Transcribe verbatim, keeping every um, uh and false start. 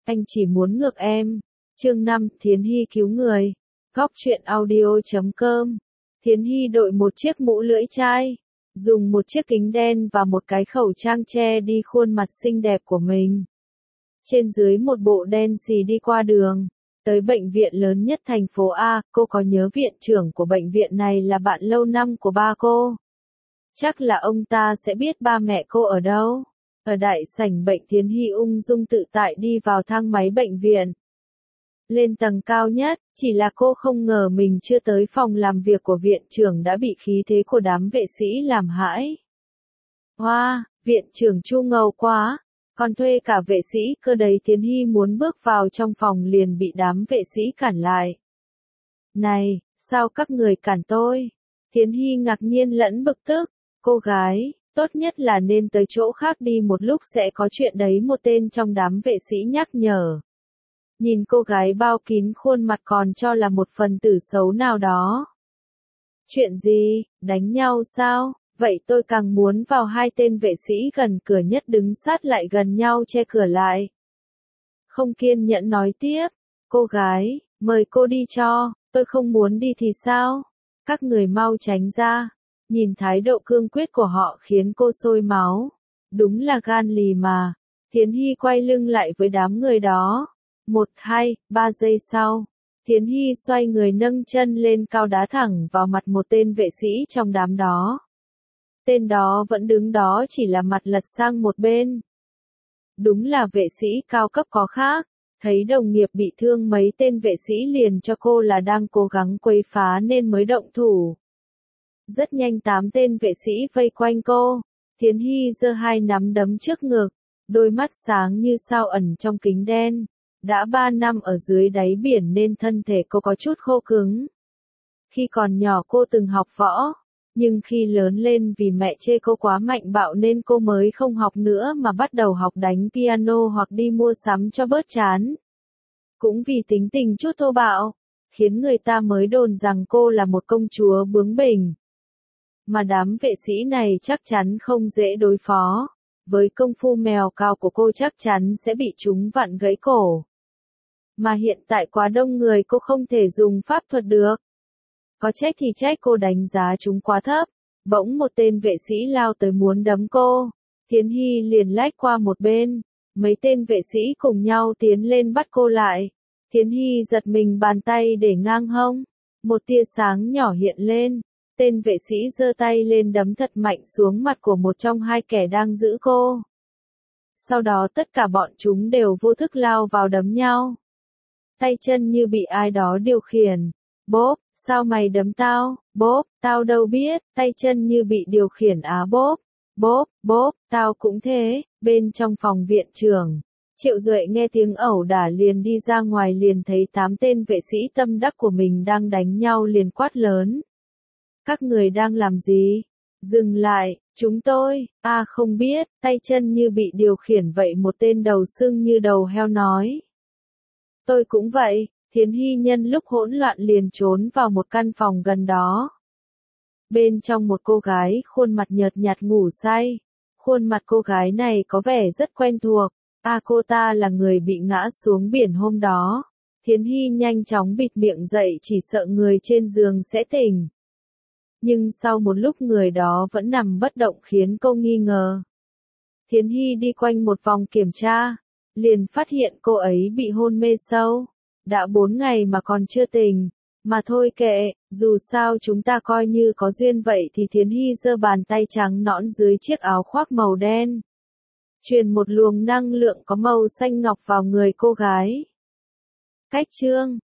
anh chỉ muốn ngược em. Chương năm, Thiến Hy cứu người. Góc truyện audio chấm com. Thiến Hy đội một chiếc mũ lưỡi chai, dùng một chiếc kính đen và một cái khẩu trang che đi khuôn mặt xinh đẹp của mình. Trên dưới một bộ đen xì đi qua đường, tới bệnh viện lớn nhất thành phố A. Cô có nhớ viện trưởng của bệnh viện này là bạn lâu năm của ba cô? Chắc là ông ta sẽ biết ba mẹ cô ở đâu. Ở đại sảnh bệnh, Thiến Hy ung dung tự tại đi vào thang máy bệnh viện. Lên tầng cao nhất, chỉ là cô không ngờ mình chưa tới phòng làm việc của viện trưởng đã bị khí thế của đám vệ sĩ làm hãi. Hoa, wow, viện trưởng Chu ngầu quá, còn thuê cả vệ sĩ cơ đấy. Thiến Hy muốn bước vào trong phòng liền bị đám vệ sĩ cản lại. Này, sao các người cản tôi? Thiến Hy ngạc nhiên lẫn bực tức. Cô gái, tốt nhất là nên tới chỗ khác đi một lúc sẽ có chuyện đấy, một tên trong đám vệ sĩ nhắc nhở. Nhìn cô gái bao kín khuôn mặt còn cho là một phần tử xấu nào đó. Chuyện gì, đánh nhau sao? Vậy tôi càng muốn vào. Hai tên vệ sĩ gần cửa nhất đứng sát lại gần nhau che cửa lại. Không kiên nhẫn nói tiếp. Cô gái, mời cô đi cho, tôi không muốn đi thì sao? Các người mau tránh ra. Nhìn thái độ cương quyết của họ khiến cô sôi máu. Đúng là gan lì mà. Thiến Hy quay lưng lại với đám người đó. Một, hai, ba giây sau, Thiến Hy xoay người nâng chân lên cao đá thẳng vào mặt một tên vệ sĩ trong đám đó. Tên đó vẫn đứng đó, chỉ là mặt lật sang một bên. Đúng là vệ sĩ cao cấp có khác. Thấy đồng nghiệp bị thương, mấy tên vệ sĩ liền cho cô là đang cố gắng quấy phá nên mới động thủ. Rất nhanh tám tên vệ sĩ vây quanh cô. Thiến Hy giơ hai nắm đấm trước ngực, đôi mắt sáng như sao ẩn trong kính đen. Đã ba năm ở dưới đáy biển nên thân thể cô có chút khô cứng. Khi còn nhỏ cô từng học võ, nhưng khi lớn lên vì mẹ chê cô quá mạnh bạo nên cô mới không học nữa mà bắt đầu học đánh piano hoặc đi mua sắm cho bớt chán. Cũng vì tính tình chút thô bạo, khiến người ta mới đồn rằng cô là một công chúa bướng bỉnh. Mà đám vệ sĩ này chắc chắn không dễ đối phó. Với công phu mèo cào của cô chắc chắn sẽ bị chúng vặn gãy cổ. Mà hiện tại quá đông người, cô không thể dùng pháp thuật được. Có trách thì trách cô đánh giá chúng quá thấp. Bỗng một tên vệ sĩ lao tới muốn đấm cô. Thiến Hy liền lách qua một bên. Mấy tên vệ sĩ cùng nhau tiến lên bắt cô lại. Thiến Hy giật mình, bàn tay để ngang hông. Một tia sáng nhỏ hiện lên. Tên vệ sĩ giơ tay lên đấm thật mạnh xuống mặt của một trong hai kẻ đang giữ cô. Sau đó tất cả bọn chúng đều vô thức lao vào đấm nhau. Tay chân như bị ai đó điều khiển. Bốp, sao mày đấm tao? Bốp, tao đâu biết. Tay chân như bị điều khiển á. Bốp, bốp, bốp, tao cũng thế. Bên trong phòng viện trưởng, Triệu Duệ nghe tiếng ẩu đả liền đi ra ngoài, liền thấy tám tên vệ sĩ tâm đắc của mình đang đánh nhau, liền quát lớn. Các người đang làm gì? Dừng lại, chúng tôi, a à, không biết. Tay chân như bị điều khiển vậy, một tên đầu sưng như đầu heo nói. Tôi cũng vậy. Thiến Hy nhân lúc hỗn loạn liền trốn vào một căn phòng gần đó. Bên trong một cô gái khuôn mặt nhợt nhạt ngủ say. Khuôn mặt cô gái này có vẻ rất quen thuộc. A à, cô ta là người bị ngã xuống biển hôm đó. Thiến Hy nhanh chóng bịt miệng dậy, chỉ sợ người trên giường sẽ tỉnh. Nhưng sau một lúc người đó vẫn nằm bất động khiến cô nghi ngờ. Thiến Hy đi quanh một vòng kiểm tra, liền phát hiện cô ấy bị hôn mê sâu. Đã bốn ngày mà còn chưa tỉnh. Mà thôi kệ, dù sao chúng ta coi như có duyên vậy. Thì Thiến Hy giơ bàn tay trắng nõn dưới chiếc áo khoác màu đen, truyền một luồng năng lượng có màu xanh ngọc vào người cô gái. Cách chương